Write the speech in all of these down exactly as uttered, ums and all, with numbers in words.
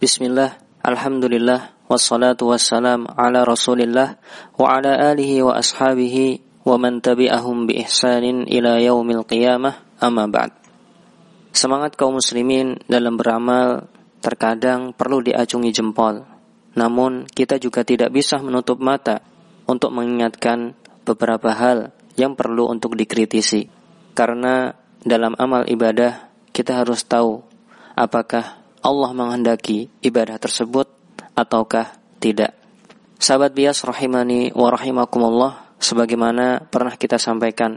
Bismillah, alhamdulillah, wassalatu wassalam ala rasulillah wa ala alihi wa ashabihi wa man tabi'ahum bi ihsanin ila yaumil qiyamah, amma ba'd. Semangat kaum muslimin dalam beramal terkadang perlu diacungi jempol. Namun kita juga tidak bisa menutup mata untuk mengingatkan beberapa hal yang perlu untuk dikritisi. Karena dalam amal ibadah kita harus tahu apakah Allah menghendaki ibadah tersebut ataukah tidak. Sahabat bias rahimani wa rahimakumullah, sebagaimana pernah kita sampaikan,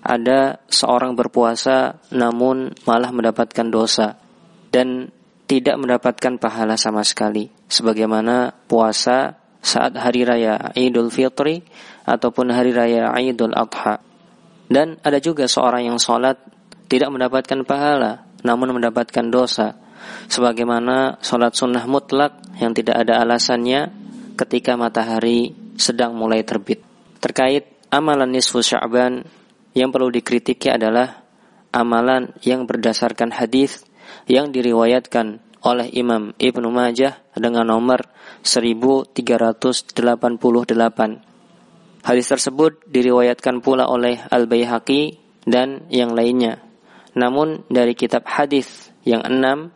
ada seorang berpuasa namun malah mendapatkan dosa dan tidak mendapatkan pahala sama sekali, sebagaimana puasa saat hari raya Idul Fitri ataupun hari raya Idul Adha. Dan ada juga seorang yang sholat tidak mendapatkan pahala namun mendapatkan dosa, sebagaimana sholat sunnah mutlak yang tidak ada alasannya ketika matahari sedang mulai terbit. Terkait amalan nisfu Sya'ban, yang perlu dikritiki adalah amalan yang berdasarkan hadis yang diriwayatkan oleh Imam Ibnu Majah dengan nomor seribu tiga ratus delapan puluh delapan. Hadis tersebut diriwayatkan pula oleh Al-Baihaqi dan yang lainnya. Namun dari kitab hadis yang enam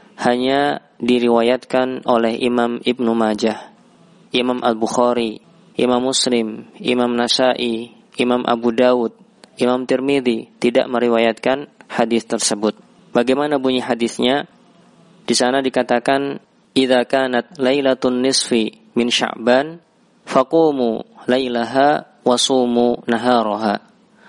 hanya diriwayatkan oleh Imam Ibnu Majah, Imam Al-Bukhari, Imam Muslim, Imam Nasa'i, Imam Abu Dawud, Imam Tirmidzi tidak meriwayatkan hadis tersebut. Bagaimana bunyi hadisnya? Di sana dikatakan, "Idza kanat lailatun nisfi min Sya'ban, faqumu lailaha wasumu naharaha."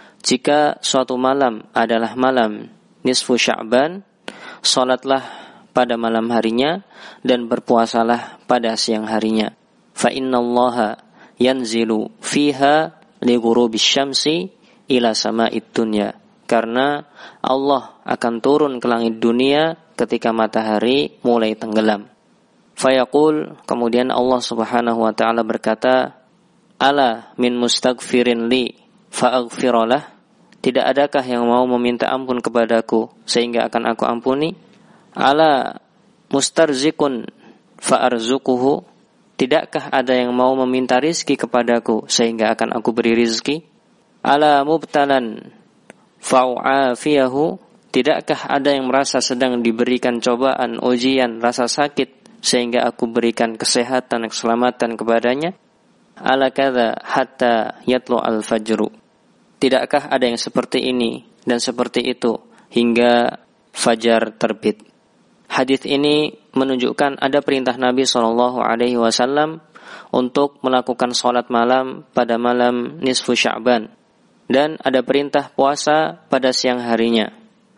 Jika suatu malam adalah malam nisfu Sya'ban, salatlah pada malam harinya dan berpuasalah pada siang harinya. Fa innallaha yanzilu fiha li ghurubis syamsi ila sama'id dunya. Karena Allah akan turun ke langit dunia ketika matahari mulai tenggelam. Fayaqul, kemudian Allah Subhanahu wa taala berkata, "Ala min mustaghfirin li fa'aghfiralah." Tidak adakah yang mau meminta ampun kepadaku sehingga akan aku ampuni? Ala mustarzikun fa'arzukuhu. Tidakkah ada yang mau meminta rizki kepadaku sehingga akan aku beri rizki? Ala mubtalan fa'u'afiyahu. Tidakkah ada yang merasa sedang diberikan cobaan, ujian, rasa sakit sehingga aku berikan kesehatan, keselamatan kepadanya? Ala kadza hatta yatlu al-fajru. Tidakkah ada yang seperti ini dan seperti itu hingga fajar terbit? Hadis ini menunjukkan ada perintah Nabi shallallahu alaihi wasallam untuk melakukan sholat malam pada malam nisfu Sya'ban, dan ada perintah puasa pada siang harinya,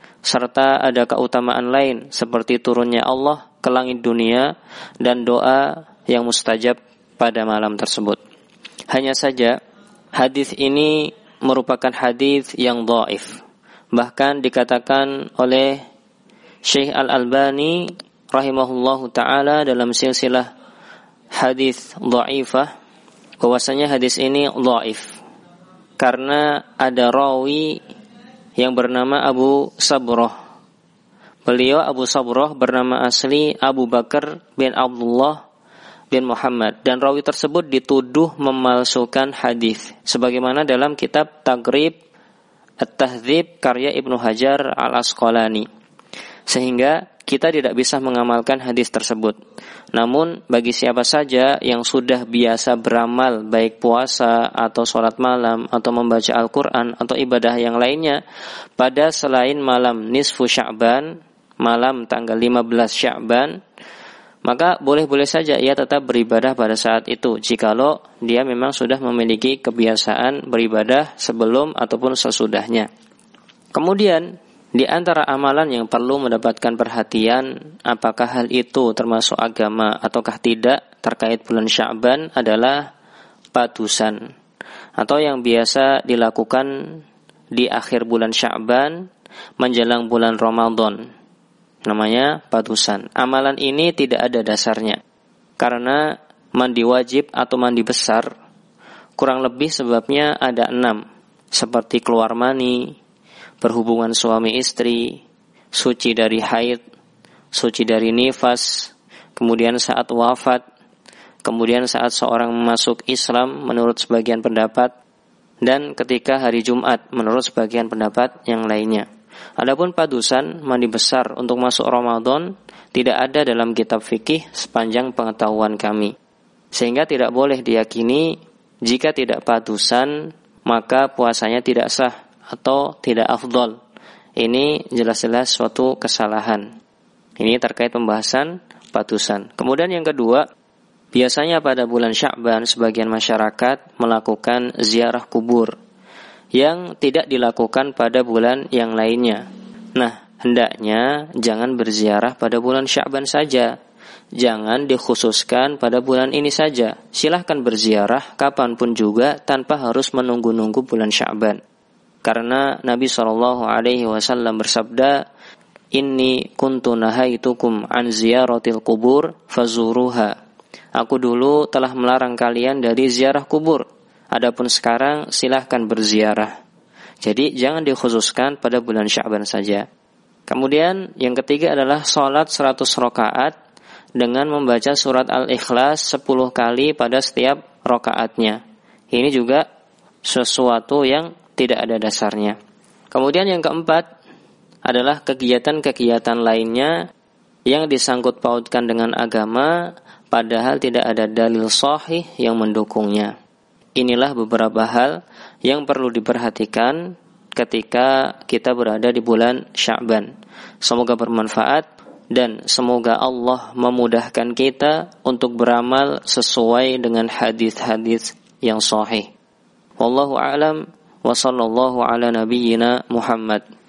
serta ada keutamaan lain seperti turunnya Allah ke langit dunia dan doa yang mustajab pada malam tersebut. Hanya saja hadis ini merupakan hadis yang dhaif. Bahkan dikatakan oleh Syekh Al-Albani rahimahullahu ta'ala dalam silsilah hadis dhaifah bahwasanya hadis ini dhaif karena ada rawi yang bernama Abu Sabrah. Beliau Abu Sabrah bernama asli Abu Bakar bin Abdullah bin Muhammad, dan rawi tersebut dituduh memalsukan hadis sebagaimana dalam kitab Taghrib At-Tahdzib karya Ibnu Hajar Al-Asqalani, sehingga kita tidak bisa mengamalkan hadis tersebut. Namun bagi siapa saja yang sudah biasa beramal, baik puasa atau sholat malam atau membaca Al-Quran atau ibadah yang lainnya pada selain malam nisfu Sya'ban, malam tanggal lima belas Sya'ban, maka boleh-boleh saja ia tetap beribadah pada saat itu, jikalau dia memang sudah memiliki kebiasaan beribadah sebelum ataupun sesudahnya. Kemudian di antara amalan yang perlu mendapatkan perhatian, apakah hal itu termasuk agama ataukah tidak terkait bulan Sya'ban, adalah padusan, atau yang biasa dilakukan di akhir bulan Sya'ban menjelang bulan Ramadan. Namanya padusan. Amalan ini tidak ada dasarnya, karena mandi wajib atau mandi besar kurang lebih sebabnya ada enam, seperti keluar mani, berhubungan suami istri, suci dari haid, suci dari nifas, kemudian saat wafat, kemudian saat seorang masuk Islam menurut sebagian pendapat, dan ketika hari Jumat menurut sebagian pendapat yang lainnya. Adapun padusan mandi besar untuk masuk Ramadan tidak ada dalam kitab fikih sepanjang pengetahuan kami. Sehingga tidak boleh diyakini jika tidak padusan maka puasanya tidak sah atau tidak afdol. Ini jelas-jelas suatu kesalahan. Ini terkait pembahasan padusan. Kemudian yang kedua, biasanya pada bulan Sya'ban sebagian masyarakat melakukan ziarah kubur yang tidak dilakukan pada bulan yang lainnya. Nah, hendaknya jangan berziarah pada bulan Sya'ban saja. Jangan dikhususkan pada bulan ini saja. Silahkan berziarah kapanpun juga tanpa harus menunggu-nunggu bulan Sya'ban. Karena Nabi shallallahu alaihi wasallam bersabda, Inni kuntu nahaitukum an ziyaratil kubur fazuruha. Aku dulu telah melarang kalian dari ziarah kubur. Adapun sekarang silahkan berziarah. Jadi jangan dikhususkan pada bulan Sya'ban saja. Kemudian yang ketiga adalah sholat seratus rakaat dengan membaca surat Al-Ikhlas sepuluh kali pada setiap rakaatnya. Ini juga sesuatu yang tidak ada dasarnya. Kemudian yang keempat adalah kegiatan-kegiatan lainnya yang disangkut pautkan dengan agama padahal tidak ada dalil sahih yang mendukungnya. Inilah beberapa hal yang perlu diperhatikan ketika kita berada di bulan Sya'ban. Semoga bermanfaat dan semoga Allah memudahkan kita untuk beramal sesuai dengan hadis-hadis yang sahih. Wallahu a'lam wa sallallahu ala nabiyyina Muhammad.